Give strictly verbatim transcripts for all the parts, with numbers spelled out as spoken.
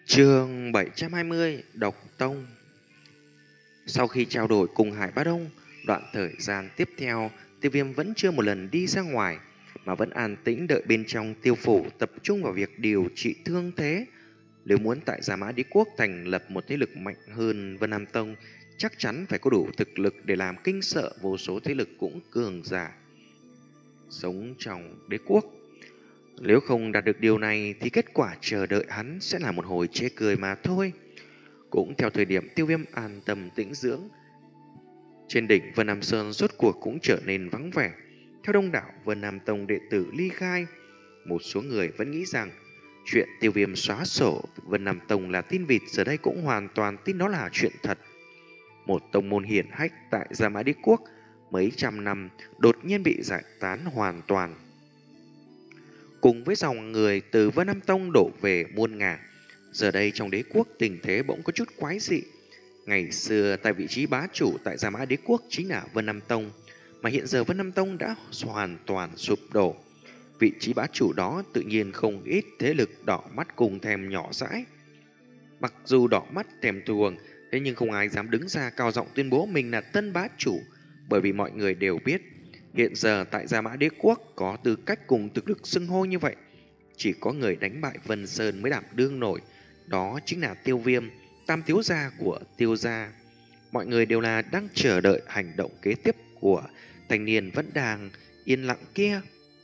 Chương bảy trăm hai mươi Độc Tông. Sau khi trao đổi cùng Hải Bá Đông, đoạn thời gian tiếp theo, Tiêu Viêm vẫn chưa một lần đi ra ngoài, mà vẫn an tĩnh đợi bên trong tiêu phủ tập trung vào việc điều trị thương thế. Nếu muốn tại Gia Mã Đế Quốc thành lập một thế lực mạnh hơn Vân Nam Tông, chắc chắn phải có đủ thực lực để làm kinh sợ vô số thế lực cũng cường giả sống trong đế quốc. Nếu không đạt được điều này thì kết quả chờ đợi hắn sẽ là một hồi chê cười mà thôi. Cũng theo thời điểm Tiêu Viêm an tâm tĩnh dưỡng, trên đỉnh Vân Nam Sơn rốt cuộc cũng trở nên vắng vẻ. Theo đông đảo Vân Nam Tông đệ tử ly khai, một số người vẫn nghĩ rằng chuyện Tiêu Viêm xóa sổ Vân Nam Tông là tin vịt, giờ đây cũng hoàn toàn tin đó là chuyện thật. Một tông môn hiển hách tại Gia Mã Đế Quốc mấy trăm năm đột nhiên bị giải tán hoàn toàn, cùng với dòng người từ Vân Nam Tông đổ về muôn ngả. Giờ đây trong đế quốc tình thế bỗng có chút quái dị. Ngày xưa tại vị trí bá chủ tại Gia Mã Đế Quốc chính là Vân Nam Tông, mà hiện giờ Vân Nam Tông đã hoàn toàn sụp đổ. Vị trí bá chủ đó tự nhiên không ít thế lực đỏ mắt cùng thèm nhỏ dãi. Mặc dù đỏ mắt thèm thuồng, thế nhưng không ai dám đứng ra cao giọng tuyên bố mình là tân bá chủ, bởi vì mọi người đều biết hiện giờ tại Gia Mã Đế Quốc có tư cách cùng thực lực xưng hô như vậy, chỉ có người đánh bại Vân Sơn mới đảm đương nổi. Đó chính là Tiêu Viêm, tam thiếu gia của Tiêu gia. Mọi người đều là đang chờ đợi hành động kế tiếp của thanh niên vẫn đang yên lặng kia.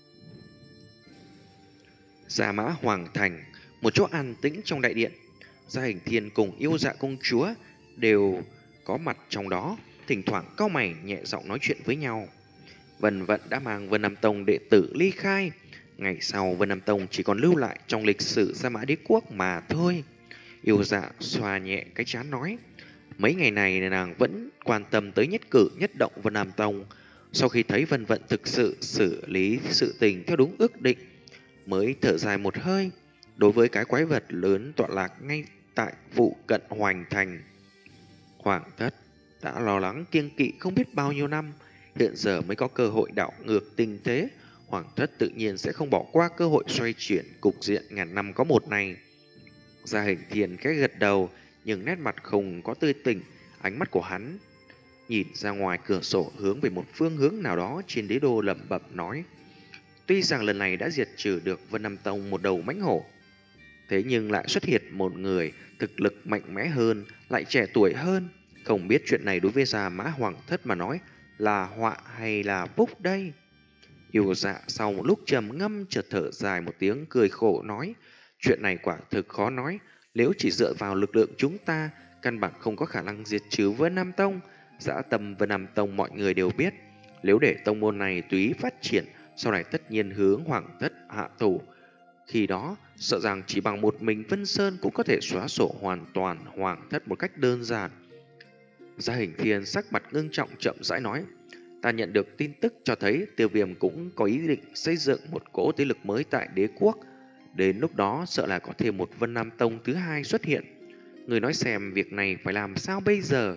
Gia Mã Hoàng Thành, một chỗ an tĩnh trong đại điện. Gia Hình Thiên cùng Yêu Dạ công chúa đều có mặt trong đó, thỉnh thoảng cau mày nhẹ giọng nói chuyện với nhau. Vân Vận đã mang Vân Nam Tông đệ tử ly khai. Ngày sau Vân Nam Tông chỉ còn lưu lại trong lịch sử Gia Mã Đế Quốc mà thôi. Yêu Dạ xoa nhẹ cái trán nói, mấy ngày này nàng vẫn quan tâm tới nhất cử nhất động Vân Nam Tông. Sau khi thấy Vân Vận thực sự xử lý sự tình theo đúng ước định, mới thở dài một hơi. Đối với cái quái vật lớn tọa lạc ngay tại phụ cận Hoành Thành, Hoàng thất đã lo lắng kiêng kỵ không biết bao nhiêu năm, hiện giờ mới có cơ hội đảo ngược tình thế. Hoàng thất tự nhiên sẽ không bỏ qua cơ hội xoay chuyển cục diện ngàn năm có một này. Gia Hình Thiên khẽ gật đầu, nhưng nét mặt không có tươi tỉnh. Ánh mắt của hắn nhìn ra ngoài cửa sổ, hướng về một phương hướng nào đó trên đế đô, lẩm bẩm nói, tuy rằng lần này đã diệt trừ được Vân Nam Tông một đầu mãnh hổ, thế nhưng lại xuất hiện một người thực lực mạnh mẽ hơn, lại trẻ tuổi hơn. Không biết chuyện này đối với Gia Mã Hoàng thất mà nói là họa hay là phúc đây? Yêu Dạ sau một lúc trầm ngâm chợt thở dài một tiếng, cười khổ nói, chuyện này quả thực khó nói. Nếu chỉ dựa vào lực lượng chúng ta, căn bản không có khả năng diệt trừ Vân Nam Tông. Dã tâm Vân Nam Tông mọi người đều biết, nếu để tông môn này tùy ý phát triển, sau này tất nhiên hướng Hoàng thất hạ thủ. Khi đó sợ rằng chỉ bằng một mình Vân Sơn cũng có thể xóa sổ hoàn toàn Hoàng thất một cách đơn giản. Gia Hình Thiên sắc mặt ngưng trọng chậm rãi nói, ta nhận được tin tức cho thấy Tiêu Viêm cũng có ý định xây dựng một cỗ thế lực mới tại đế quốc. Đến lúc đó sợ là có thêm một Vân Nam Tông thứ hai xuất hiện. Người nói xem việc này phải làm sao bây giờ?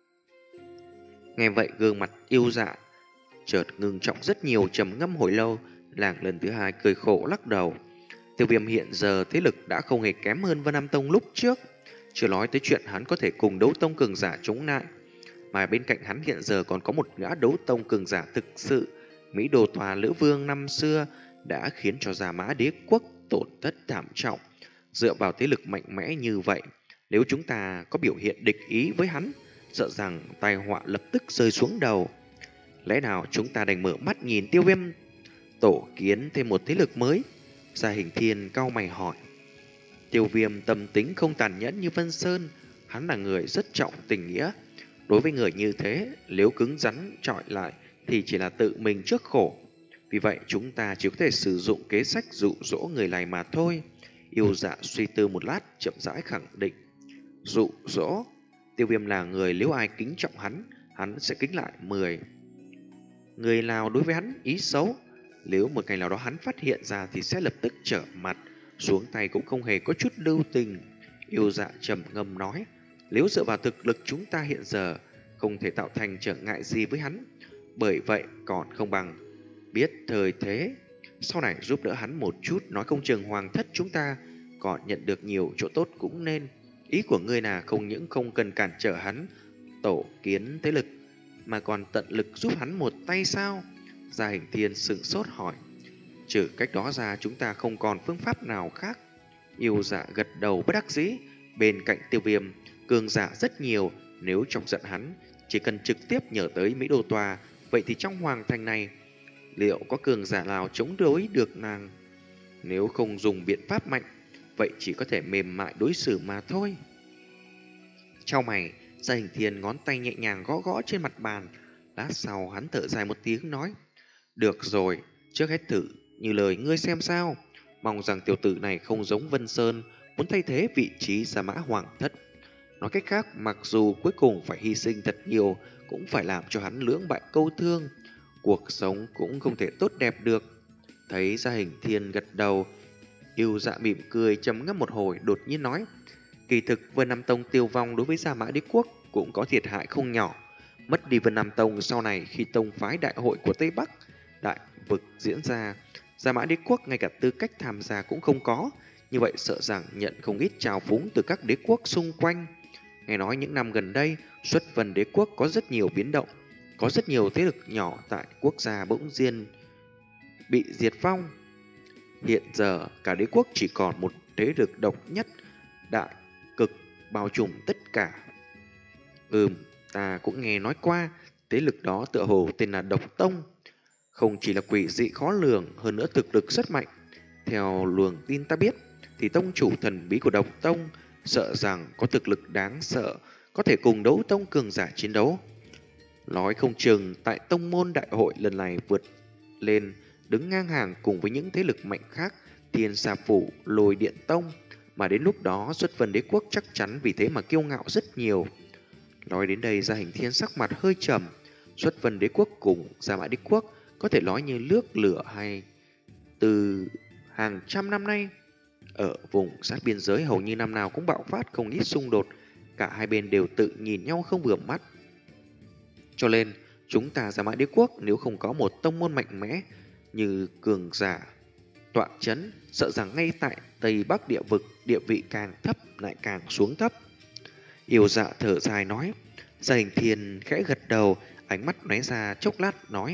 Nghe vậy gương mặt Yêu Dạ chợt ngưng trọng rất nhiều, trầm ngâm hồi lâu, làng lần thứ hai cười khổ lắc đầu. Tiêu Viêm hiện giờ thế lực đã không hề kém hơn Vân Nam Tông lúc trước, chưa nói tới chuyện hắn có thể cùng đấu tông cường giả chống lại. Mà bên cạnh hắn hiện giờ còn có một gã đấu tông cường giả thực sự. Mỹ Đồ Tòa Lữ Vương năm xưa đã khiến cho Gia Mã Đế Quốc tổn thất thảm trọng. Dựa vào thế lực mạnh mẽ như vậy, nếu chúng ta có biểu hiện địch ý với hắn, sợ rằng tai họa lập tức rơi xuống đầu. Lẽ nào chúng ta đành mở mắt nhìn Tiêu Viêm tổ kiến thêm một thế lực mới? Gia Hình Thiên cau mày hỏi. Tiêu Viêm tâm tính không tàn nhẫn như Vân Sơn, hắn là người rất trọng tình nghĩa. Đối với người như thế, nếu cứng rắn chọi lại thì chỉ là tự mình trước khổ. Vì vậy chúng ta chỉ có thể sử dụng kế sách dụ dỗ người này mà thôi. Yêu Dạ suy tư một lát, chậm rãi khẳng định. Dụ dỗ? Tiêu Viêm là người, nếu ai kính trọng hắn, hắn sẽ kính lại mười. Người nào đối với hắn ý xấu, nếu một ngày nào đó hắn phát hiện ra thì sẽ lập tức trở mặt, xuống tay cũng không hề có chút lưu tình. Yêu Dạ trầm ngâm nói, nếu dựa vào thực lực chúng ta hiện giờ, không thể tạo thành trở ngại gì với hắn. Bởi vậy còn không bằng biết thời thế, sau này giúp đỡ hắn một chút, nói không chừng Hoàng thất chúng ta còn nhận được nhiều chỗ tốt cũng nên. Ý của ngươi là không những không cần cản trở hắn tổ kiến thế lực, mà còn tận lực giúp hắn một tay sao? Gia Hình Thiên sững sốt hỏi. Trừ cách đó ra chúng ta không còn phương pháp nào khác. Yêu Dạ gật đầu bất đắc dĩ. Bên cạnh Tiêu Viêm, cường giả rất nhiều, nếu chọc giận hắn, chỉ cần trực tiếp nhờ tới Mỹ Đô Tòa, vậy thì trong hoàng thành này, liệu có cường giả nào chống đối được nàng? Nếu không dùng biện pháp mạnh, vậy chỉ có thể mềm mại đối xử mà thôi. Trong mày, Gia Hình Thiên ngón tay nhẹ nhàng gõ gõ trên mặt bàn. Lát sau hắn thở dài một tiếng nói. Được rồi, trước hết thử như lời ngươi xem sao. Mong rằng tiểu tử này không giống Vân Sơn, muốn thay thế vị trí Gia Mã Hoàng Thất. Nói cách khác, mặc dù cuối cùng phải hy sinh thật nhiều, cũng phải làm cho hắn lưỡng bại câu thương. Cuộc sống cũng không thể tốt đẹp được. Thấy Gia Hình Thiên gật đầu, Yêu Dạ mỉm cười trầm ngâm một hồi, đột nhiên nói. Kỳ thực Vân Nam Tông tiêu vong đối với Gia Mã Đế Quốc cũng có thiệt hại không nhỏ. Mất đi Vân Nam Tông sau này, khi tông phái đại hội của Tây Bắc đại vực diễn ra, Gia Mã Đế Quốc ngay cả tư cách tham gia cũng không có. Như vậy sợ rằng nhận không ít trào phúng từ các đế quốc xung quanh. Nghe nói những năm gần đây, xuất Vân Đế Quốc có rất nhiều biến động. Có rất nhiều thế lực nhỏ tại quốc gia bỗng nhiên bị diệt vong. Hiện giờ cả đế quốc chỉ còn một thế lực độc nhất, đại cực bao trùm tất cả. Ừm, ta cũng nghe nói qua, thế lực đó tựa hồ tên là Độc Tông. Không chỉ là quỷ dị khó lường, hơn nữa thực lực rất mạnh. Theo luồng tin ta biết, thì tông chủ thần bí của Độc Tông sợ rằng có thực lực đáng sợ, có thể cùng đấu tông cường giả chiến đấu. Nói không chừng tại tông môn đại hội lần này vượt lên, đứng ngang hàng cùng với những thế lực mạnh khác, Thiên Sa Phủ, Lôi Điện Tông, mà đến lúc đó xuất Vân Đế Quốc chắc chắn vì thế mà kiêu ngạo rất nhiều. Nói đến đây, Gia Hình Thiên sắc mặt hơi trầm. Xuất Vân Đế Quốc cùng Gia Mã Đế Quốc có thể nói như nước lửa hay từ hàng trăm năm nay. Ở vùng sát biên giới hầu như năm nào cũng bạo phát không ít xung đột, cả hai bên đều tự nhìn nhau không vừa mắt. Cho nên, chúng ta Gia Mã Đế Quốc nếu không có một tông môn mạnh mẽ như cường giả tọa chấn, sợ rằng ngay tại Tây Bắc địa vực địa vị càng thấp lại càng xuống thấp. Yêu Dạ thở dài nói. Gia Hình Thiên khẽ gật đầu, ánh mắt lóe ra chốc lát nói.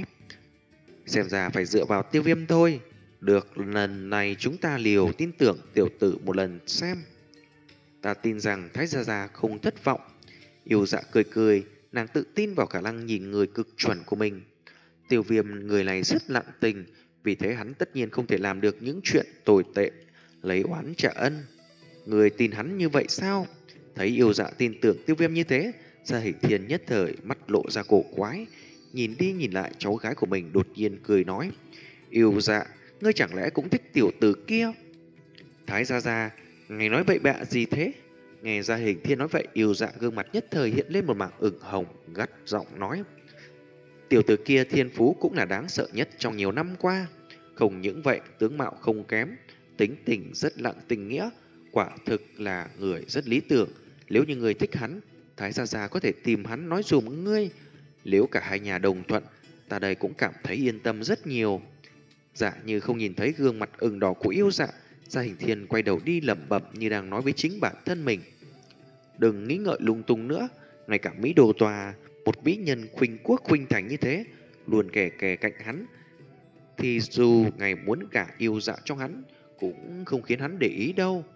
Xem ra phải dựa vào Tiêu Viêm thôi. Được, lần này chúng ta liều tin tưởng tiểu tử một lần xem. Ta tin rằng Thái Gia Gia không thất vọng. Yêu Dạ cười cười, nàng tự tin vào khả năng nhìn người cực chuẩn của mình. Tiêu Viêm người này rất lặng tình, vì thế hắn tất nhiên không thể làm được những chuyện tồi tệ, lấy oán trả ân. Người tin hắn như vậy sao? Thấy Yêu Dạ tin tưởng Tiêu Viêm như thế, Gia Hình Thiên nhất thời mắt lộ ra cổ quái, nhìn đi nhìn lại cháu gái của mình, đột nhiên cười nói. Yêu Dạ, ngươi chẳng lẽ cũng thích tiểu tử kia? Thái Gia Gia, ngài nói bậy bạ gì thế? Nghe Gia Hình Thiên nói vậy, Yêu Dạ gương mặt nhất thời hiện lên một mảng ửng hồng, gắt giọng nói. Tiểu tử kia thiên phú cũng là đáng sợ nhất trong nhiều năm qua. Không những vậy, tướng mạo không kém, tính tình rất lặng tình nghĩa, quả thực là người rất lý tưởng. Nếu như người thích hắn, Thái Gia Gia có thể tìm hắn nói dùm ngươi. Nếu cả hai nhà đồng thuận, ta đây cũng cảm thấy yên tâm rất nhiều. Dạ như không nhìn thấy gương mặt ửng đỏ của Yêu Dạ, Gia Hình Thiên quay đầu đi lẩm bẩm như đang nói với chính bản thân mình. Đừng nghĩ ngợi lung tung nữa, ngay cả Mỹ Đô Tòa, một mỹ nhân khuynh quốc khuynh thành như thế, luôn kè kè cạnh hắn, thì dù ngài muốn cả Yêu Dạ trong hắn, cũng không khiến hắn để ý đâu.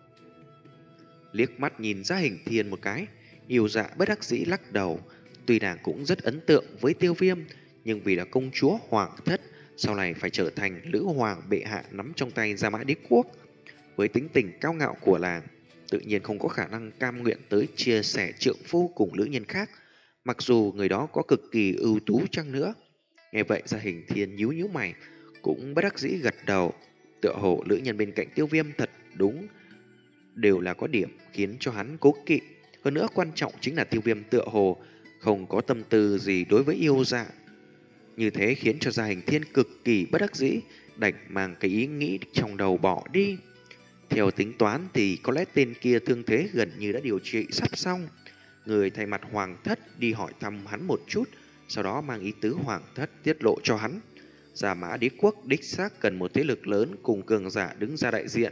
Liếc mắt nhìn Gia Hình Thiên một cái, Yêu Dạ bất đắc dĩ lắc đầu. Tuy nàng cũng rất ấn tượng với Tiêu Viêm, nhưng vì là công chúa Hoàng Thất, sau này phải trở thành Lữ Hoàng bệ hạ nắm trong tay Gia Mã Đế Quốc. Với tính tình cao ngạo của nàng, tự nhiên không có khả năng cam nguyện tới chia sẻ trượng phu cùng nữ nhân khác, mặc dù người đó có cực kỳ ưu tú chăng nữa. Nghe vậy Gia Hình Thiên nhíu nhíu mày, cũng bất đắc dĩ gật đầu. Tựa hồ nữ nhân bên cạnh Tiêu Viêm thật đúng đều là có điểm khiến cho hắn cố kỵ. Hơn nữa quan trọng chính là Tiêu Viêm tựa hồ không có tâm tư gì đối với Yêu Dạ. Như thế khiến cho Gia Hình Thiên cực kỳ bất đắc dĩ, đành mang cái ý nghĩ trong đầu bỏ đi. Theo tính toán thì có lẽ tên kia thương thế gần như đã điều trị sắp xong. Người thay mặt Hoàng Thất đi hỏi thăm hắn một chút, sau đó mang ý tứ Hoàng Thất tiết lộ cho hắn. Gia Mã Đế Quốc đích xác cần một thế lực lớn cùng cường giả đứng ra đại diện.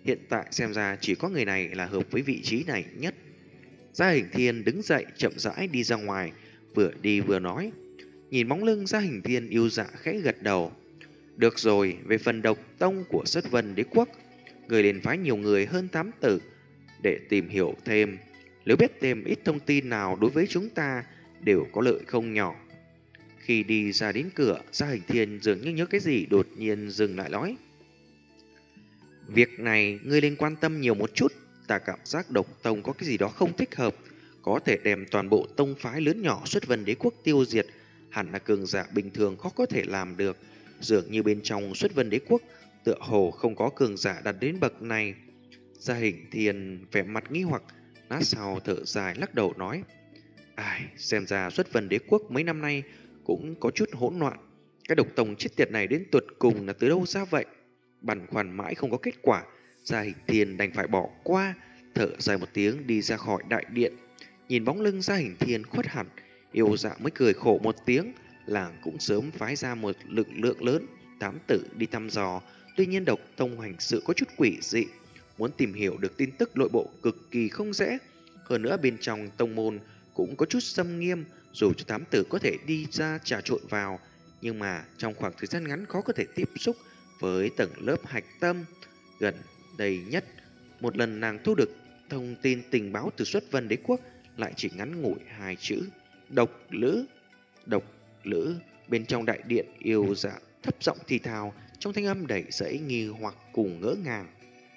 Hiện tại xem ra chỉ có người này là hợp với vị trí này nhất. Gia Hình Thiên đứng dậy chậm rãi đi ra ngoài, vừa đi vừa nói. Nhìn bóng lưng Gia Hình Thiên, Yêu Dạ khẽ gật đầu. Được rồi, về phần độc tông của Xuất Vân Đế quốc, người liền phái nhiều người hơn tám tử để tìm hiểu thêm. Nếu biết thêm ít thông tin nào đối với chúng ta đều có lợi không nhỏ. Khi đi ra đến cửa, Gia Hình Thiên dường như nhớ cái gì đột nhiên dừng lại nói. Việc này ngươi nên quan tâm nhiều một chút. Ta cảm giác độc tông có cái gì đó không thích hợp, có thể đem toàn bộ tông phái lớn nhỏ Xuất Vân Đế quốc tiêu diệt. Hẳn là cường giả bình thường khó có thể làm được. Dường như bên trong Xuất Vân Đế quốc tựa hồ không có cường giả đạt đến bậc này. Gia Hình Thiên vẻ mặt nghi hoặc, lát sau thở dài lắc đầu nói. Ai, xem ra Xuất Vân Đế quốc mấy năm nay cũng có chút hỗn loạn. Cái độc tông chết tiệt này đến tuột cùng là từ đâu ra vậy? Băn khoăn mãi không có kết quả, Gia Hình Thiên đành phải bỏ qua, thở dài một tiếng đi ra khỏi đại điện. Nhìn bóng lưng Gia Hình Thiên khuất hẳn, Yêu Dạ mới cười khổ một tiếng. Làng cũng sớm phái ra một lực lượng lớn tám tử đi thăm dò. Tuy nhiên độc tông hành sự có chút quỷ dị, muốn tìm hiểu được tin tức nội bộ cực kỳ không dễ. Hơn nữa bên trong tông môn cũng có chút xâm nghiêm, dù cho tám tử có thể đi ra trà trộn vào, nhưng mà trong khoảng thời gian ngắn khó có thể tiếp xúc với tầng lớp hạch tâm. Gần đây nhất, một lần nàng thu được thông tin tình báo từ Xuất Vân Đế quốc lại chỉ ngắn ngủi hai chữ độc lữ. Độc lữ. Bên trong đại điện, Yêu Dạ thấp giọng thì thào, trong thanh âm đầy dẫy nghi hoặc cùng ngỡ ngàng.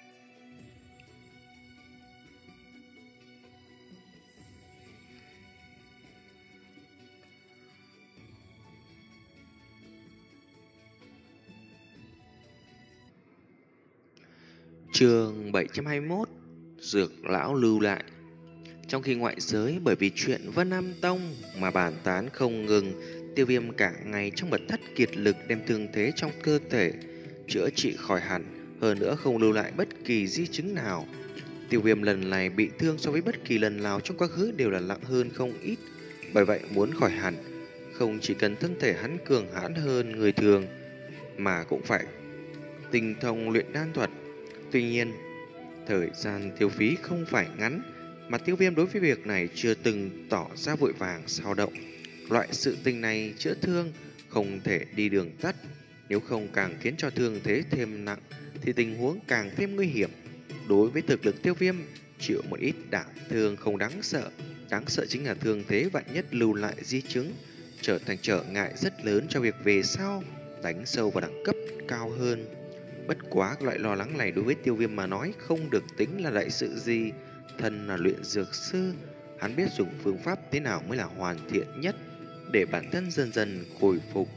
Chương bảy trăm hai mươi mốt. Dược lão lưu lại. Trong khi ngoại giới bởi vì chuyện Vân Nam Tông mà bàn tán không ngừng, Tiêu Viêm cả ngày trong mật thất kiệt lực đem thương thế trong cơ thể chữa trị khỏi hẳn, hơn nữa không lưu lại bất kỳ di chứng nào. Tiêu Viêm lần này bị thương so với bất kỳ lần nào trong quá khứ đều là nặng hơn không ít. Bởi vậy muốn khỏi hẳn, không chỉ cần thân thể hắn cường hãn hơn người thường, mà cũng phải tinh thông luyện đan thuật. Tuy nhiên, thời gian tiêu phí không phải ngắn, mà Tiêu Viêm đối với việc này chưa từng tỏ ra vội vàng sao động. Loại sự tình này chữa thương không thể đi đường tắt, nếu không càng khiến cho thương thế thêm nặng thì tình huống càng thêm nguy hiểm. Đối với thực lực Tiêu Viêm, chịu một ít đả thương không đáng sợ, đáng sợ chính là thương thế vạn nhất lưu lại di chứng, trở thành trở ngại rất lớn cho việc về sau đánh sâu vào đẳng cấp cao hơn. Bất quá loại lo lắng này đối với Tiêu Viêm mà nói không được tính là đại sự gì. Thân là luyện dược sư, hắn biết dùng phương pháp thế nào mới là hoàn thiện nhất để bản thân dần dần khôi phục.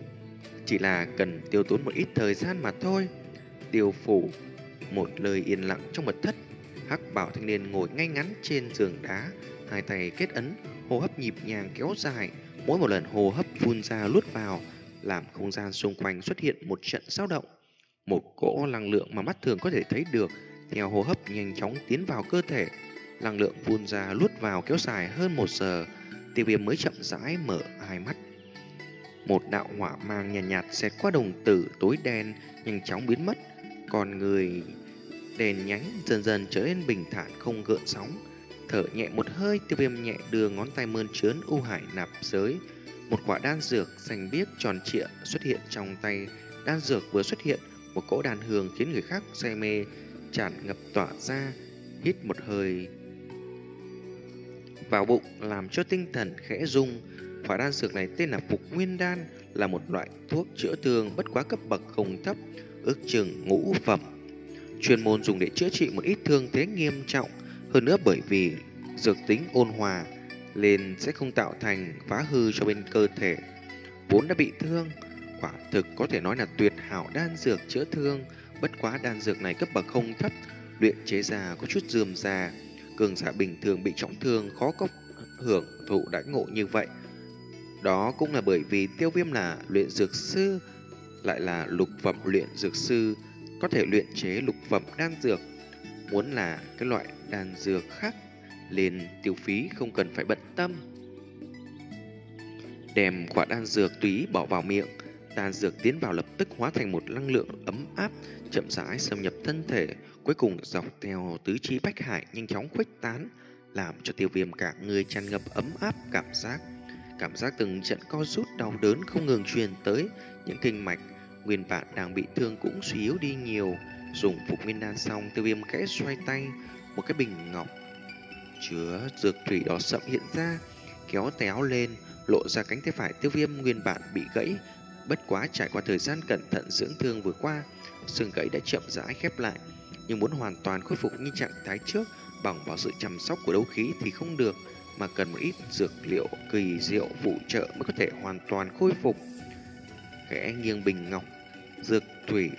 Chỉ là cần tiêu tốn một ít thời gian mà thôi. Tiêu phủ, một lời yên lặng trong mật thất. Hắc bảo thanh niên ngồi ngay ngắn trên giường đá, hai tay kết ấn, hô hấp nhịp nhàng kéo dài. Mỗi một lần hô hấp phun ra luốt vào, làm không gian xung quanh xuất hiện một trận dao động. Một cỗ năng lượng mà mắt thường có thể thấy được theo hô hấp nhanh chóng tiến vào cơ thể. Năng lượng phun ra luốt vào kéo dài hơn một giờ. Tiêu Viêm mới chậm rãi mở hai mắt. Một đạo hỏa mang nhàn nhạt, nhạt xẹt qua đồng tử tối đen, nhanh chóng biến mất. Còn người đèn nhánh dần dần trở nên bình thản không gợn sóng. Thở nhẹ một hơi, Tiêu Viêm nhẹ đưa ngón tay mơn trớn u hải nạp giới. Một quả đan dược xanh biếc tròn trịa xuất hiện trong tay. Đan dược vừa xuất hiện, một cỗ đàn hương khiến người khác say mê tràn ngập tỏa ra. Hít một hơi vào bụng làm cho tinh thần khẽ rung. Quả đan dược này tên là Phục Nguyên Đan, là một loại thuốc chữa thương bất quá cấp bậc không thấp, ước chừng ngũ phẩm, chuyên môn dùng để chữa trị một ít thương thế nghiêm trọng. Hơn nữa bởi vì dược tính ôn hòa nên sẽ không tạo thành phá hư cho bên cơ thể vốn đã bị thương. Quả thực có thể nói là tuyệt hảo đan dược chữa thương. Bất quá đan dược này cấp bậc không thấp, luyện chế ra có chút rườm rà, cường giả bình thường bị trọng thương khó có hưởng thụ đãi ngộ như vậy. Đó cũng là bởi vì Tiêu Viêm là luyện dược sư, lại là lục phẩm luyện dược sư, có thể luyện chế lục phẩm đan dược. Muốn là cái loại đan dược khác nên tiêu phí không cần phải bận tâm. Đem quả đan dược tùy bỏ vào miệng, đan dược tiến vào lập tức hóa thành một năng lượng ấm áp, chậm rãi xâm nhập thân thể, cuối cùng dọc theo tứ chi bách hải nhanh chóng khuếch tán, làm cho Tiêu Viêm cả người tràn ngập ấm áp cảm giác. Cảm giác từng trận co rút đau đớn không ngừng truyền tới, những kinh mạch nguyên bản đang bị thương cũng suy yếu đi nhiều. Dùng phục nguyên đan xong, Tiêu Viêm khẽ xoay tay, một cái bình ngọc chứa dược thủy đỏ sậm hiện ra, kéo tay áo lên, lộ ra cánh tay phải Tiêu Viêm nguyên bản bị gãy. Bất quá trải qua thời gian cẩn thận dưỡng thương vừa qua, xương gãy đã chậm rãi khép lại, nhưng muốn hoàn toàn khôi phục như trạng thái trước bằng vào sự chăm sóc của đấu khí thì không được, mà cần một ít dược liệu kỳ diệu phụ trợ mới có thể hoàn toàn khôi phục. Khẽ nghiêng bình ngọc, dược thủy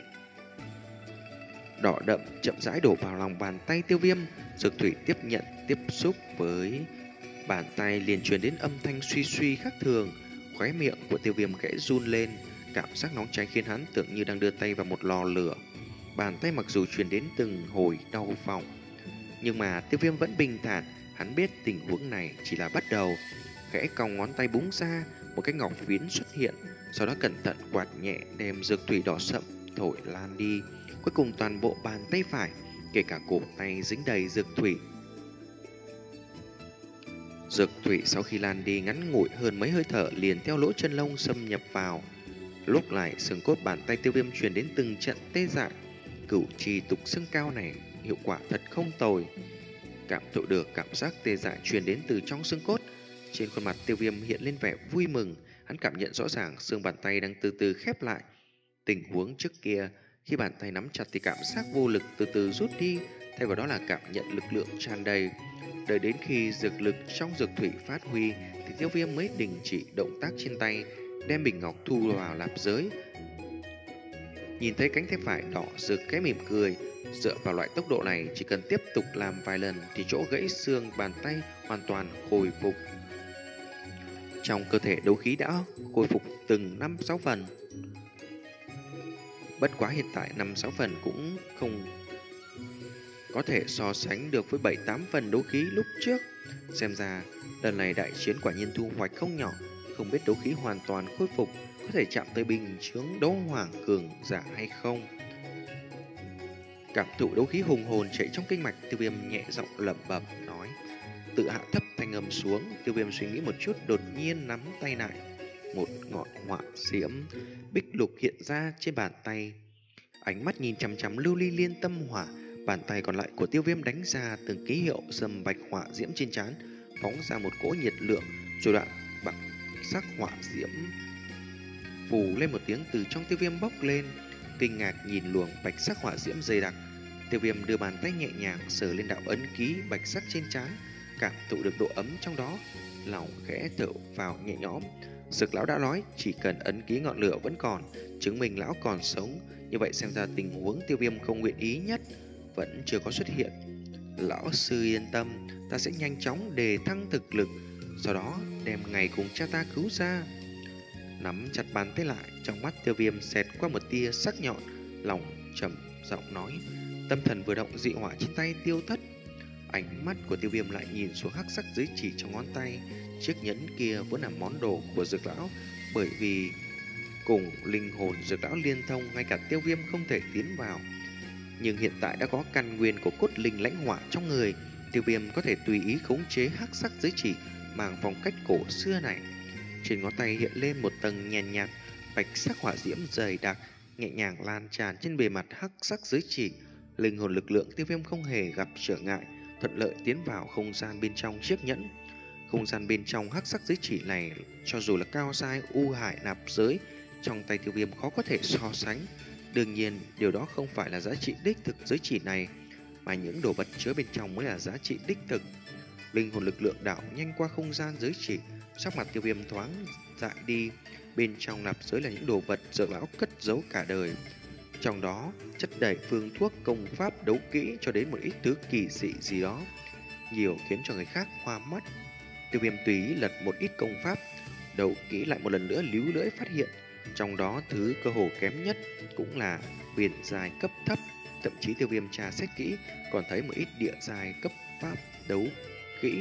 đỏ đậm chậm rãi đổ vào lòng bàn tay Tiêu Viêm. Dược thủy tiếp nhận tiếp xúc với bàn tay liền truyền đến âm thanh suy suy khác thường. Khóe miệng của Tiêu Viêm khẽ run lên, cảm giác nóng cháy khiến hắn tưởng như đang đưa tay vào một lò lửa. Bàn tay mặc dù truyền đến từng hồi đau vòng, nhưng mà Tiêu Viêm vẫn bình thản. Hắn biết tình huống này chỉ là bắt đầu. Khẽ cong ngón tay búng ra, một cái ngọc phiến xuất hiện, sau đó cẩn thận quạt nhẹ đem dược thủy đỏ sậm thổi lan đi. Cuối cùng toàn bộ bàn tay phải, kể cả cổ tay dính đầy dược thủy. Dược thủy sau khi lan đi ngắn ngủi hơn mấy hơi thở liền theo lỗ chân lông xâm nhập vào. Lúc lại xương cốt bàn tay Tiêu Viêm truyền đến từng trận tê dại. Cửu trì tục xương cao này hiệu quả thật không tồi. Cảm thụ được cảm giác tê dại truyền đến từ trong xương cốt, trên khuôn mặt Tiêu Viêm hiện lên vẻ vui mừng. Hắn cảm nhận rõ ràng xương bàn tay đang từ từ khép lại. Tình huống trước kia, khi bàn tay nắm chặt thì cảm giác vô lực từ từ rút đi, thay vào đó là cảm nhận lực lượng tràn đầy. Đợi đến khi dược lực trong dược thủy phát huy thì Tiêu Viêm mới đình chỉ động tác trên tay, đem bình ngọc thu vào lạp giới. Nhìn thấy cánh tay phải đỏ rực cái mỉm cười. Dựa vào loại tốc độ này, chỉ cần tiếp tục làm vài lần thì chỗ gãy xương bàn tay hoàn toàn khôi phục. Trong cơ thể đấu khí đã khôi phục từng năm sáu phần. Bất quá hiện tại năm sáu phần cũng không có thể so sánh được với bảy tám phần đấu khí lúc trước. Xem ra lần này đại chiến quả nhiên thu hoạch không nhỏ. Không biết đấu khí hoàn toàn khôi phục có thể chạm tới bình chướng đấu hoàng cường giả hay không. Cảm thụ đấu khí hùng hồn chạy trong kinh mạch, Tiêu Viêm nhẹ giọng lẩm bẩm nói. Tự hạ thấp thanh âm xuống, Tiêu Viêm suy nghĩ một chút, đột nhiên nắm tay lại. Một ngọn hỏa diễm bích lục hiện ra trên bàn tay. Ánh mắt nhìn chằm chằm lưu ly liên tâm hỏa. Bàn tay còn lại của Tiêu Viêm đánh ra từng ký hiệu dầm bạch hỏa diễm trên trán, phóng ra một cỗ nhiệt lượng, rồi đoạn bạc sắc hỏa diễm phù lên một tiếng từ trong Tiêu Viêm bốc lên. Kinh ngạc nhìn luồng bạch sắc hỏa diễm dày đặc, Tiêu Viêm đưa bàn tay nhẹ nhàng sờ lên đạo ấn ký bạch sắc trên trán, cảm thụ được độ ấm trong đó, lòng khẽ thở vào nhẹ nhõm. Dược lão đã nói chỉ cần ấn ký ngọn lửa vẫn còn, chứng minh lão còn sống. Như vậy xem ra tình huống Tiêu Viêm không nguyện ý nhất vẫn chưa có xuất hiện. Lão sư yên tâm, ta sẽ nhanh chóng đề thăng thực lực, sau đó đem ngày cùng cha ta cứu ra. Nắm chặt bàn tay lại, trong mắt Tiêu Viêm xẹt qua một tia sắc nhọn, lòng trầm giọng nói. Tâm thần vừa động, dị hỏa trên tay tiêu thất. Ánh mắt của Tiêu Viêm lại nhìn xuống hắc sắc dưới chỉ trong ngón tay. Chiếc nhẫn kia vẫn là món đồ của Dược lão, bởi vì cùng linh hồn Dược lão liên thông, ngay cả Tiêu Viêm không thể tiến vào. Nhưng hiện tại đã có căn nguyên của cốt linh lãnh hỏa trong người, Tiêu Viêm có thể tùy ý khống chế hắc sắc giới chỉ mang phong cách cổ xưa này. Trên ngón tay hiện lên một tầng nhàn nhạt, nhạt bạch sắc hỏa diễm dày đặc, nhẹ nhàng lan tràn trên bề mặt hắc sắc giới chỉ. Linh hồn lực lượng Tiêu Viêm không hề gặp trở ngại, thuận lợi tiến vào không gian bên trong chiếc nhẫn. Không gian bên trong hắc sắc giới chỉ này, cho dù là cao sai u hải nạp giới, trong tay Tiêu Viêm khó có thể so sánh. Đương nhiên, điều đó không phải là giá trị đích thực giới chỉ này, mà những đồ vật chứa bên trong mới là giá trị đích thực. Linh hồn lực lượng đảo nhanh qua không gian giới chỉ, sắc mặt Tiêu Viêm thoáng dại đi. Bên trong nạp giới là những đồ vật Dược lão cất giấu cả đời. Trong đó chất đầy phương thuốc, công pháp, đấu kỹ cho đến một ít thứ kỳ dị gì đó, nhiều khiến cho người khác hoa mắt. Tiêu Viêm tùy ý lật một ít công pháp, đấu kỹ lại một lần nữa líu lưỡi phát hiện, trong đó thứ cơ hồ kém nhất cũng là huyền giai cấp thấp. Thậm chí Tiêu Viêm tra xét kỹ còn thấy một ít địa giai cấp pháp đấu kỹ.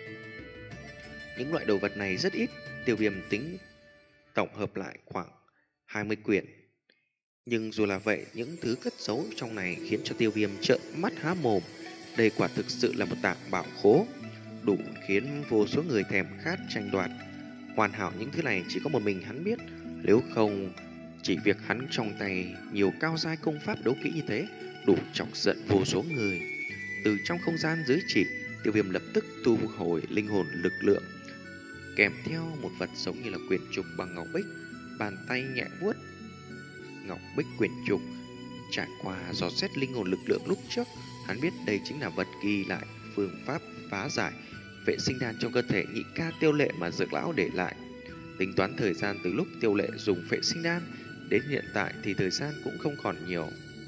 Những loại đồ vật này rất ít, Tiêu Viêm tính tổng hợp lại khoảng hai mươi quyển. Nhưng dù là vậy, những thứ cất giấu trong này khiến cho Tiêu Viêm trợn mắt há mồm. Đây quả thực sự là một tảng bảo khố, đủ khiến vô số người thèm khát tranh đoạt. Hoàn hảo những thứ này chỉ có một mình hắn biết, nếu không chỉ việc hắn trong tay nhiều cao giai công pháp đấu kỹ như thế đủ chọc giận vô số người. Từ trong không gian dưới chỉ, Tiêu Viêm lập tức thu hồi linh hồn lực lượng, kèm theo một vật giống như là quyển trục bằng ngọc bích, bàn tay nhẹ vuốt ngọc bích quyển trục. Trải qua dò xét linh hồn lực lượng lúc trước, hắn biết đây chính là vật ghi lại phương pháp phá giải vệ sinh đan trong cơ thể nhị ca Tiêu Lệ mà Dược lão để lại. Tính toán thời gian từ lúc Tiêu Lệ dùng vệ sinh đan đến hiện tại thì thời gian cũng không còn nhiều.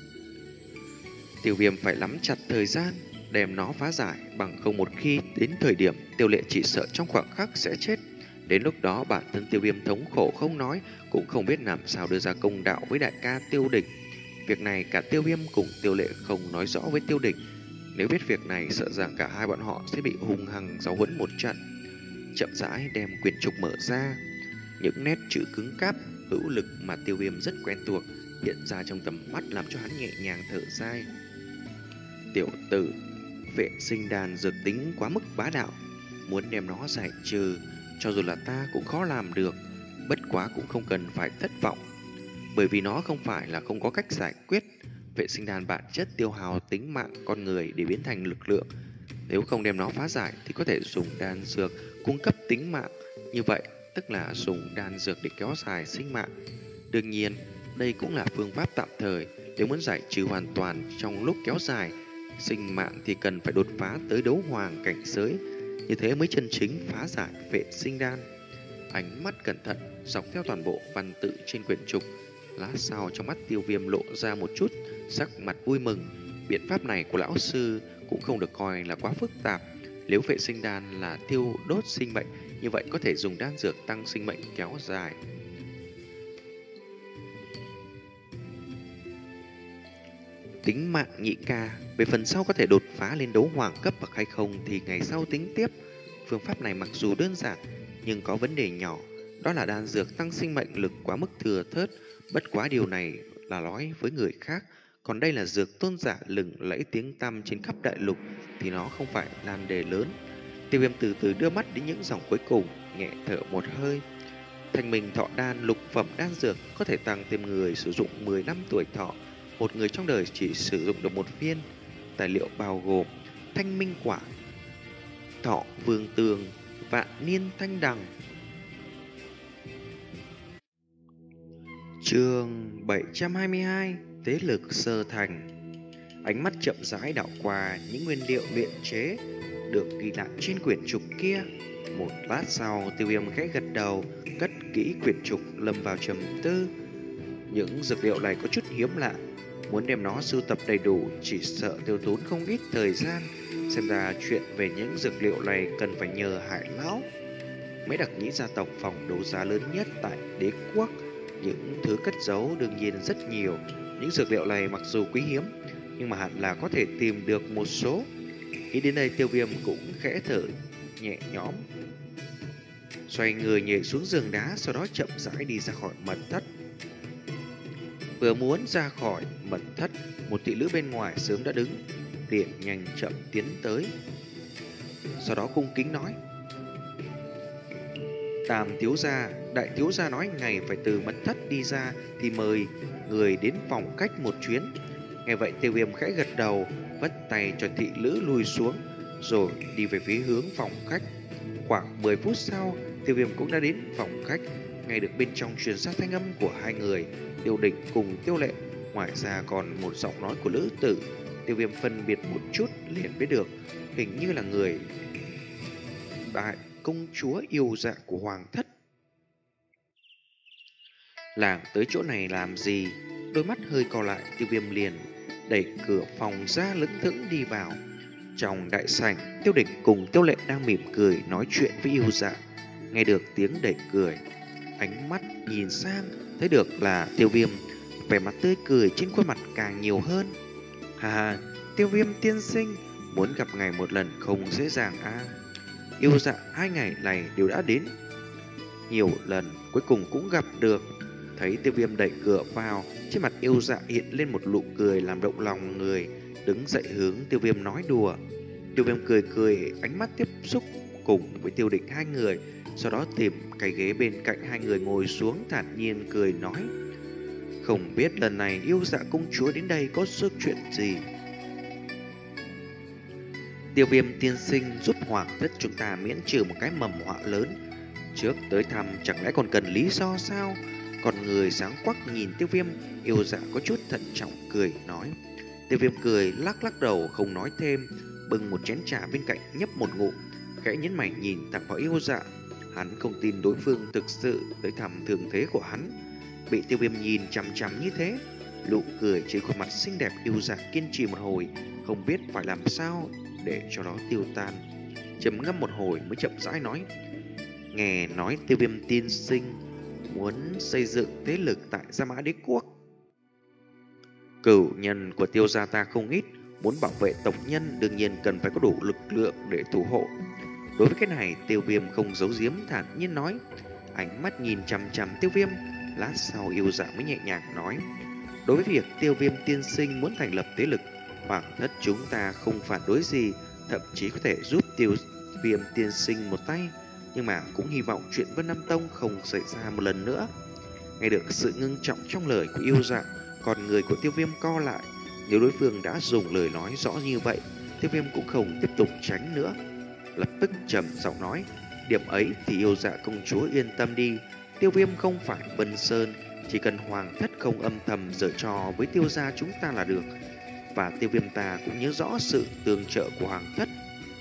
Tiêu Viêm phải nắm chặt thời gian đem nó phá giải, bằng không một khi đến thời điểm Tiêu Lệ chỉ sợ trong khoảng khắc sẽ chết. Đến lúc đó bản thân Tiêu Viêm thống khổ không nói, cũng không biết làm sao đưa ra công đạo với đại ca Tiêu Địch. Việc này cả Tiêu Viêm cùng Tiêu Lệ không nói rõ với Tiêu Địch. Nếu biết việc này sợ rằng cả hai bọn họ sẽ bị hung hăng giáo huấn một trận. Chậm rãi đem quyển trục mở ra, những nét chữ cứng cáp hữu lực mà Tiêu Viêm rất quen thuộc hiện ra trong tầm mắt làm cho hắn nhẹ nhàng thở dài. Tiểu tử, vệ sinh đàn dược tính quá mức bá đạo, muốn đem nó giải trừ cho dù là ta cũng khó làm được. Bất quá cũng không cần phải thất vọng, bởi vì nó không phải là không có cách giải quyết. Vệ sinh đàn bản chất tiêu hao tính mạng con người để biến thành lực lượng. Nếu không đem nó phá giải thì có thể dùng đan dược cung cấp tính mạng. Như vậy tức là dùng đan dược để kéo dài sinh mạng. Đương nhiên đây cũng là phương pháp tạm thời. Nếu muốn giải trừ hoàn toàn trong lúc kéo dài sinh mạng thì cần phải đột phá tới đấu hoàng cảnh giới, như thế mới chân chính phá giải vệ sinh đan. Ánh mắt cẩn thận dọc theo toàn bộ văn tự trên quyển trục. Lát sau trong mắt Tiêu Viêm lộ ra một chút sắc mặt vui mừng. Biện pháp này của lão sư cũng không được coi là quá phức tạp. Nếu vệ sinh đan là tiêu đốt sinh mệnh, như vậy có thể dùng đan dược tăng sinh mệnh kéo dài. Tính mạng nhị ca, về phần sau có thể đột phá lên đấu hoàng cấp bậc hay không thì ngày sau tính tiếp. Phương pháp này mặc dù đơn giản nhưng có vấn đề nhỏ, đó là đan dược tăng sinh mệnh lực quá mức thừa thớt. Bất quá điều này là nói với người khác, còn đây là dược tôn giả lừng lẫy tiếng tăm trên khắp đại lục thì nó không phải nan đề lớn. Tiêu Viêm từ từ đưa mắt đến những dòng cuối cùng, nhẹ thở một hơi. Thanh minh thọ đan lục phẩm đan dược có thể tăng thêm người sử dụng mười năm tuổi thọ. Một người trong đời chỉ sử dụng được một viên. Tài liệu bao gồm thanh minh quả, thọ vương tường, vạn niên thanh đằng. Chương bảy trăm hai mươi hai, Tế lực sơ thành. Ánh mắt chậm rãi đảo qua những nguyên liệu luyện chế được ghi lại trên quyển trục kia. Một lát sau, Tiêu Viêm khẽ gật đầu, cất kỹ quyển trục, lâm vào trầm tư. Những dược liệu này có chút hiếm lạ, muốn đem nó sưu tập đầy đủ chỉ sợ tiêu tốn không ít thời gian. Xem ra chuyện về những dược liệu này cần phải nhờ Hải lão. Mấy đặc nhĩ gia tộc phòng đấu giá lớn nhất tại đế quốc, những thứ cất giấu đương nhiên rất nhiều. Những dược liệu này mặc dù quý hiếm, nhưng mà hẳn là có thể tìm được một số. Nghĩ đến đây, Tiêu Viêm cũng khẽ thở nhẹ nhõm, xoay người nhảy xuống giường đá, sau đó chậm rãi đi ra khỏi mật thất. Vừa muốn ra khỏi mật thất, một thị nữ bên ngoài sớm đã đứng, liền nhanh chậm tiến tới, sau đó cung kính nói: Tam thiếu gia, đại thiếu gia nói ngày phải từ mật thất đi ra thì mời người đến phòng khách một chuyến. Nghe vậy, Tiêu Viêm khẽ gật đầu, vất tay cho thị nữ lùi xuống, rồi đi về phía hướng phòng khách. Khoảng mười phút sau, Tiêu Viêm cũng đã đến phòng khách. Ngay được bên trong truyền ra thanh âm của hai người, Tiêu Địch cùng Tiêu Lệ. Ngoài ra còn một giọng nói của nữ tử. Tiêu Viêm phân biệt một chút liền biết được, hình như là người đại công chúa yêu dạ của hoàng thất. Làng tới chỗ này làm gì? Đôi mắt hơi co lại, Tiêu Viêm liền đẩy cửa phòng ra, lững thững đi vào. Trong đại sảnh, Tiêu Địch cùng Tiêu Lệ đang mỉm cười nói chuyện với yêu dạ. Nghe được tiếng đẩy cười, ánh mắt nhìn sang thấy được là Tiêu Viêm, vẻ mặt tươi cười trên khuôn mặt càng nhiều hơn. Hà hà, Tiêu Viêm tiên sinh, muốn gặp ngài một lần không dễ dàng a. À. Yêu dạ hai ngày này đều đã đến nhiều lần, cuối cùng cũng gặp được. Thấy Tiêu Viêm đẩy cửa vào, trên mặt Yêu Dạ hiện lên một nụ cười làm động lòng người, đứng dậy hướng Tiêu Viêm nói đùa. Tiêu Viêm cười cười, ánh mắt tiếp xúc cùng với Tiêu Định hai người, sau đó tìm cái ghế bên cạnh hai người ngồi xuống, thản nhiên cười nói: không biết lần này Yêu Dạ công chúa đến đây có sức chuyện gì? Tiêu Viêm tiên sinh giúp hoàng thất chúng ta miễn trừ một cái mầm họa lớn. Trước tới thăm chẳng lẽ còn cần lý do sao? Còn người sáng quắc nhìn Tiêu Viêm, Yêu Dạ có chút thận trọng cười nói. Tiêu Viêm cười lắc lắc đầu không nói thêm, bưng một chén trà bên cạnh nhấp một ngụm, khẽ nhấn mày nhìn thẳng vào Yêu Dạ. Hắn không tin đối phương thực sự tới thăm thường thế của hắn. Bị Tiêu Viêm nhìn chằm chằm như thế, nụ cười trên khuôn mặt xinh đẹp Yêu Dạ kiên trì một hồi, không biết phải làm sao để cho nó tiêu tan. Trầm ngâm một hồi mới chậm rãi nói: nghe nói Tiêu Viêm tiên sinh muốn xây dựng thế lực tại Gia Mã Đế Quốc. Cửu nhân của Tiêu gia ta không ít, muốn bảo vệ tộc nhân đương nhiên cần phải có đủ lực lượng để thủ hộ. Đối với cái này, Tiêu Viêm không giấu giếm, thản nhiên nói. Ánh mắt nhìn chằm chằm Tiêu Viêm, lát sau Yêu Dạ mới nhẹ nhàng nói: đối với việc Tiêu Viêm tiên sinh muốn thành lập thế lực, hoàng thất chúng ta không phản đối gì, thậm chí có thể giúp Tiêu Viêm tiên sinh một tay, nhưng mà cũng hy vọng chuyện Vân Nam Tông không xảy ra một lần nữa. Nghe được sự ngưng trọng trong lời của Yêu Dạ, còn người của Tiêu Viêm co lại. Nếu đối phương đã dùng lời nói rõ như vậy, Tiêu Viêm cũng không tiếp tục tránh nữa, lập tức trầm giọng nói: điểm ấy thì Yêu Dạ công chúa yên tâm đi, Tiêu Viêm không phải Vân Sơn, chỉ cần hoàng thất không âm thầm giở trò với Tiêu gia chúng ta là được. Và Tiêu Viêm ta cũng nhớ rõ sự tương trợ của hoàng thất.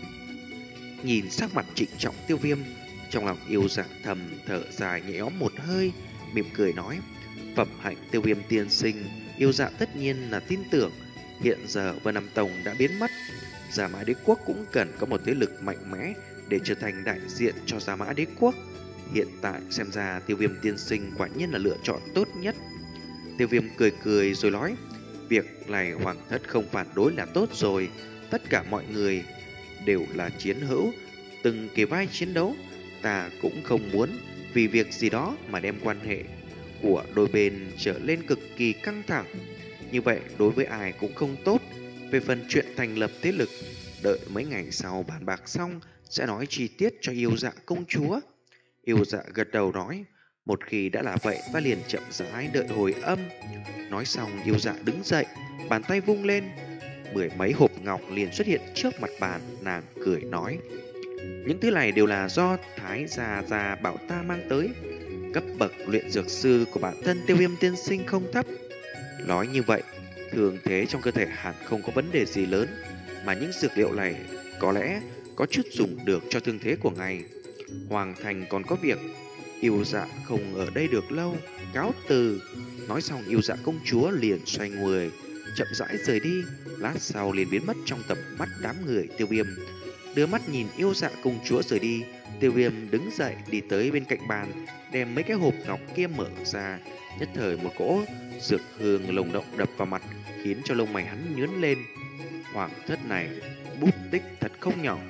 Nhìn sắc mặt trịnh trọng Tiêu Viêm, trong lòng Yêu Dạ thầm thở dài nhẹ nhõm một hơi, mỉm cười nói: phẩm hạnh Tiêu Viêm tiên sinh, Yêu Dạ tất nhiên là tin tưởng. Hiện giờ Vân Nam Tông đã biến mất, Gia Mã Đế Quốc cũng cần có một thế lực mạnh mẽ để trở thành đại diện cho Gia Mã Đế Quốc. Hiện tại xem ra Tiêu Viêm tiên sinh quả nhiên là lựa chọn tốt nhất. Tiêu Viêm cười cười rồi nói: việc này hoàng thất không phản đối là tốt rồi. Tất cả mọi người đều là chiến hữu, từng kề vai chiến đấu. Ta cũng không muốn vì việc gì đó mà đem quan hệ của đôi bên trở lên cực kỳ căng thẳng. Như vậy đối với ai cũng không tốt. Về phần chuyện thành lập thế lực, đợi mấy ngày sau bàn bạc xong sẽ nói chi tiết cho Yêu Dạ công chúa. Yêu Dạ gật đầu nói: một khi đã là vậy, ta liền chậm rãi đợi hồi âm. Nói xong, Yêu Dạ đứng dậy, bàn tay vung lên, mười mấy hộp ngọc liền xuất hiện trước mặt bàn. Nàng cười nói: những thứ này đều là do Thái gia gia bảo ta mang tới. Cấp bậc luyện dược sư của bản thân Tiêu Viêm tiên sinh không thấp. Nói như vậy, thường thế trong cơ thể hẳn không có vấn đề gì lớn, mà những dược liệu này có lẽ có chút dùng được cho thương thế của ngài. Hoàng thành còn có việc, Yêu Dạ không ở đây được lâu, cáo từ. Nói xong, Yêu Dạ công chúa liền xoay người chậm rãi rời đi, lát sau liền biến mất trong tầm mắt đám người Tiêu Viêm. Đưa mắt nhìn Yêu Dạ công chúa rời đi, Tiêu Viêm đứng dậy đi tới bên cạnh bàn, đem mấy cái hộp ngọc kia mở ra. Nhất thời một cỗ dược hương lồng động đập vào mặt, khiến cho lông mày hắn nhướng lên. Hoàng thất này bút tích thật không nhỏ.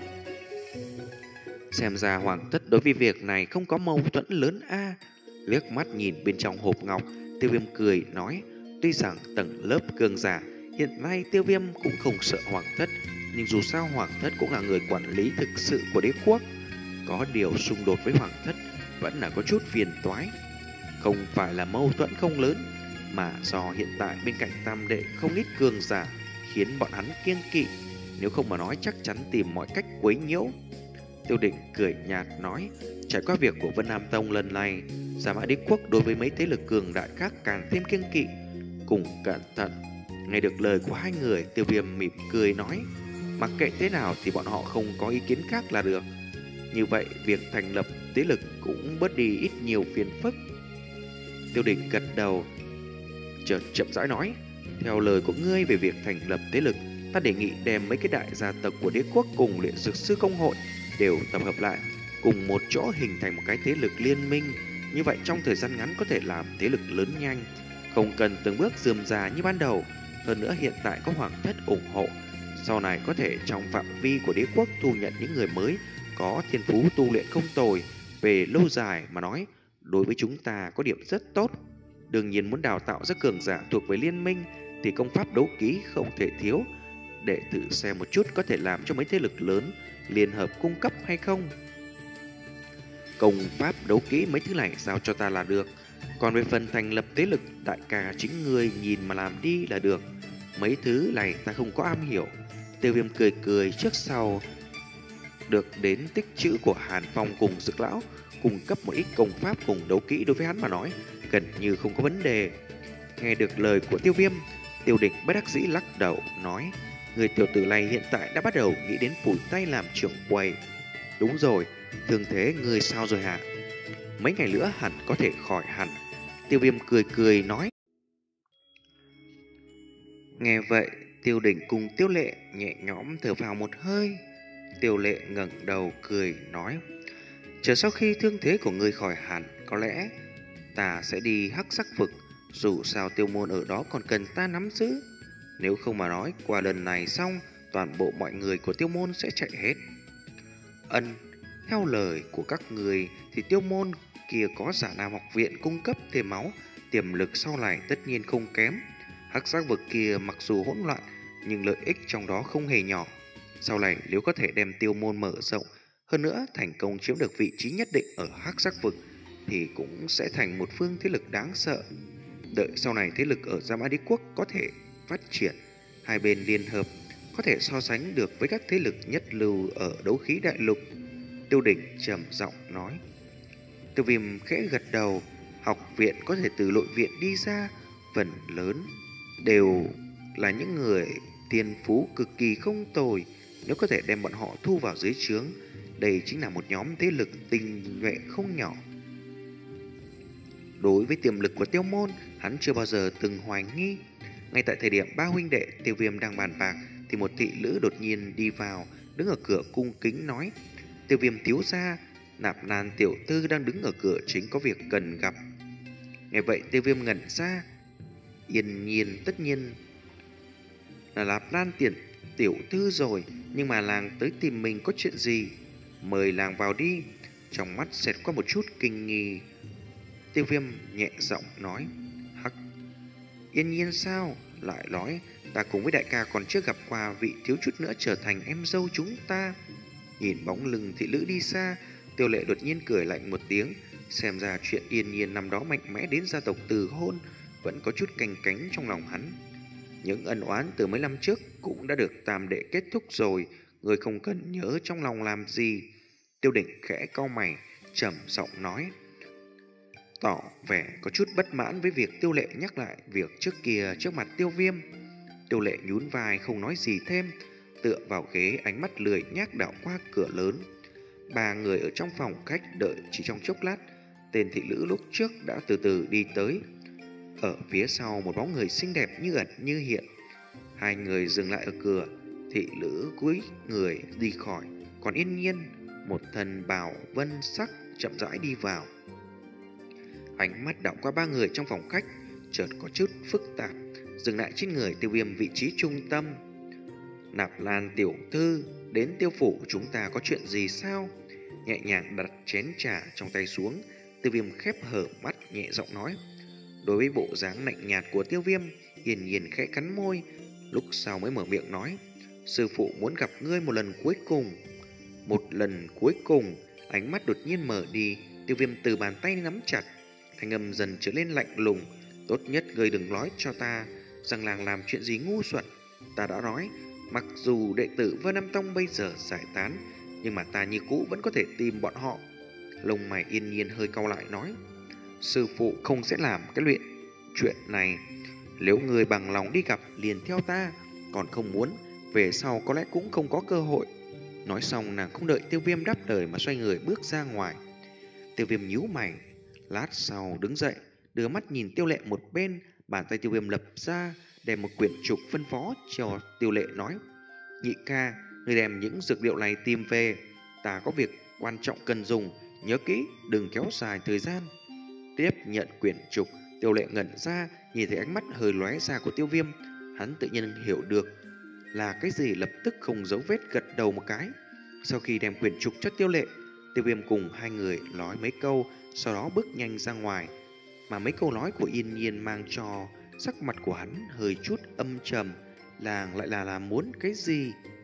Xem ra hoàng thất đối với việc này không có mâu thuẫn lớn a. À. Liếc mắt nhìn bên trong hộp ngọc, Tiêu Viêm cười nói: tuy rằng tầng lớp cường giả hiện nay Tiêu Viêm cũng không sợ hoàng thất, nhưng dù sao hoàng thất cũng là người quản lý thực sự của đế quốc. Có điều xung đột với hoàng thất vẫn là có chút phiền toái. Không phải là mâu thuẫn không lớn, mà do hiện tại bên cạnh tam đệ không ít cường giả, khiến bọn hắn kiêng kỵ. Nếu không mà nói chắc chắn tìm mọi cách quấy nhiễu. Tiêu Định cười nhạt nói: trải qua việc của Vân Nam Tông lần này, Gia Mã Đế Quốc đối với mấy thế lực cường đại khác càng thêm kiêng kỵ, cùng cẩn thận. Nghe được lời của hai người, Tiêu Viêm mỉm cười nói: mặc kệ thế nào thì bọn họ không có ý kiến khác là được. Như vậy việc thành lập thế lực cũng bớt đi ít nhiều phiền phức. Tiêu Định gật đầu, chợt chậm rãi nói: theo lời của ngươi về việc thành lập thế lực, ta đề nghị đem mấy cái đại gia tộc của đế quốc cùng luyện dược sư công hội đều tập hợp lại, cùng một chỗ hình thành một cái thế lực liên minh. Như vậy trong thời gian ngắn có thể làm thế lực lớn nhanh, không cần từng bước rườm rà như ban đầu. Hơn nữa hiện tại có hoàng thất ủng hộ, sau này có thể trong phạm vi của đế quốc thu nhận những người mới có thiên phú tu luyện không tồi. Về lâu dài mà nói, đối với chúng ta có điểm rất tốt. Đương nhiên muốn đào tạo ra cường giả thuộc về liên minh thì công pháp đấu kỹ không thể thiếu. Để thử xem một chút có thể làm cho mấy thế lực lớn liên hợp cung cấp hay không. Công pháp đấu kỹ mấy thứ này giao cho ta là được. Còn về phần thành lập thế lực, đại ca chính người nhìn mà làm đi là được. Mấy thứ này ta không có am hiểu. Tiêu Viêm cười cười trước sau được đến tích chữ của Hàn Phong cùng Dực Lão, cung cấp một ít công pháp cùng đấu kỹ đối với hắn mà nói gần như không có vấn đề. Nghe được lời của Tiêu Viêm, Tiêu Đỉnh bất đắc dĩ lắc đầu nói: người tiểu tử này hiện tại đã bắt đầu nghĩ đến phủi tay làm trưởng quầy. Đúng rồi, thương thế người sao rồi hả? Mấy ngày nữa hẳn có thể khỏi hẳn. Tiêu Viêm cười cười nói. Nghe vậy, Tiêu Đỉnh cùng Tiêu Lệ nhẹ nhõm thở vào một hơi. Tiêu Lệ ngẩng đầu cười nói: chờ sau khi thương thế của người khỏi hẳn, có lẽ ta sẽ đi hắc sắc vực. Dù sao tiêu môn ở đó còn cần ta nắm giữ. Nếu không mà nói, qua lần này xong, toàn bộ mọi người của tiêu môn sẽ chạy hết. Ân, theo lời của các người thì tiêu môn kia có giả nam học viện cung cấp thêm máu, tiềm lực sau này tất nhiên không kém. Hắc sắc vực kia mặc dù hỗn loạn, nhưng lợi ích trong đó không hề nhỏ. Sau này nếu có thể đem tiêu môn mở rộng, hơn nữa thành công chiếm được vị trí nhất định ở hắc sắc vực, thì cũng sẽ thành một phương thế lực đáng sợ. Đợi sau này thế lực ở Giam Á Đế Quốc có thể phát triển, hai bên liên hợp có thể so sánh được với các thế lực nhất lưu ở đấu khí đại lục. Tiêu Đỉnh trầm giọng nói. Tiêu Viêm khẽ gật đầu. Học viện có thể từ nội viện đi ra, phần lớn đều là những người tiên phú cực kỳ không tồi. Nếu có thể đem bọn họ thu vào dưới trướng, đây chính là một nhóm thế lực tinh nhuệ không nhỏ. Đối với tiềm lực của tiêu môn, hắn chưa bao giờ từng hoài nghi. Ngay tại thời điểm ba huynh đệ Tiêu Viêm đang bàn bạc, thì một thị nữ đột nhiên đi vào, đứng ở cửa cung kính nói: Tiêu Viêm thiếu gia, Nạp Lan tiểu thư đang đứng ở cửa chính có việc cần gặp. Nghe vậy Tiêu Viêm ngẩn ra. Yên nhiên tất nhiên là Nạp Lan tiền tiểu thư rồi, nhưng mà làng tới tìm mình có chuyện gì? Mời làng vào đi. Trong mắt xẹt qua một chút kinh nghi, Tiêu Viêm nhẹ giọng nói: hắc, Yên nhiên sao? Lại nói ta cùng với đại ca còn chưa gặp qua vị thiếu chút nữa trở thành em dâu chúng ta. Nhìn bóng lưng thị nữ đi xa, Tiêu Lệ đột nhiên cười lạnh một tiếng. Xem ra chuyện Yên nhiên năm đó mạnh mẽ đến gia tộc từ hôn vẫn có chút canh cánh trong lòng hắn. Những ân oán từ mấy năm trước cũng đã được tam đệ kết thúc rồi, người không cần nhớ trong lòng làm gì. Tiêu Đỉnh khẽ cau mày, trầm giọng nói, tỏ vẻ có chút bất mãn với việc Tiêu Lệ nhắc lại việc trước kia trước mặt Tiêu Viêm. Tiêu Lệ nhún vai không nói gì thêm, tựa vào ghế, ánh mắt lười nhác đảo qua cửa lớn. Ba người ở trong phòng khách đợi chỉ trong chốc lát, tên thị nữ lúc trước đã từ từ đi tới. Ở phía sau một bóng người xinh đẹp như ẩn như hiện. Hai người dừng lại ở cửa, thị nữ cúi người đi khỏi, còn Yên Nhiên một thân bào vân sắc chậm rãi đi vào. Ánh mắt đảo qua ba người trong phòng khách, chợt có chút phức tạp, dừng lại trên người Tiêu Viêm vị trí trung tâm. Nạp Lan tiểu thư, đến Tiêu phủ chúng ta có chuyện gì sao? Nhẹ nhàng đặt chén trà trong tay xuống, Tiêu Viêm khép hở mắt nhẹ giọng nói. Đối với bộ dáng lạnh nhạt của Tiêu Viêm, Yên Nhiên khẽ cắn môi, lúc sau mới mở miệng nói, sư phụ muốn gặp ngươi một lần cuối cùng. Một lần cuối cùng. Ánh mắt đột nhiên mở đi, Tiêu Viêm từ bàn tay nắm chặt, thanh âm dần trở lên lạnh lùng. Tốt nhất ngươi đừng nói cho ta rằng làng làm chuyện gì ngu xuẩn. Ta đã nói, mặc dù đệ tử Vân Nam Tông bây giờ giải tán, nhưng mà ta như cũ vẫn có thể tìm bọn họ. Lông mày Yên Nhiên hơi cau lại nói, sư phụ không sẽ làm cái luyện chuyện này. Nếu người bằng lòng đi gặp liền theo ta, còn không muốn, về sau có lẽ cũng không có cơ hội. Nói xong nàng không đợi Tiêu Viêm đáp lời mà xoay người bước ra ngoài. Tiêu Viêm nhíu mày, lát sau đứng dậy, đưa mắt nhìn Tiêu Lệ một bên. Bàn tay Tiêu Viêm lập ra, đem một quyển trục phân phó cho Tiêu Lệ nói, nhị ca, người đem những dược liệu này tìm về, ta có việc quan trọng cần dùng, nhớ kỹ đừng kéo dài thời gian. Tiếp nhận quyển trục, Tiêu Lệ ngẩn ra, nhìn thấy ánh mắt hơi lóe ra của Tiêu Viêm, hắn tự nhiên hiểu được là cái gì, lập tức không giấu vết gật đầu một cái. Sau khi đem quyển trục cho Tiêu Lệ, Tiêu Viêm cùng hai người nói mấy câu, sau đó bước nhanh ra ngoài. Mà mấy câu nói của Yên Nhiên mang cho sắc mặt của hắn hơi chút âm trầm, làng lại là là muốn cái gì?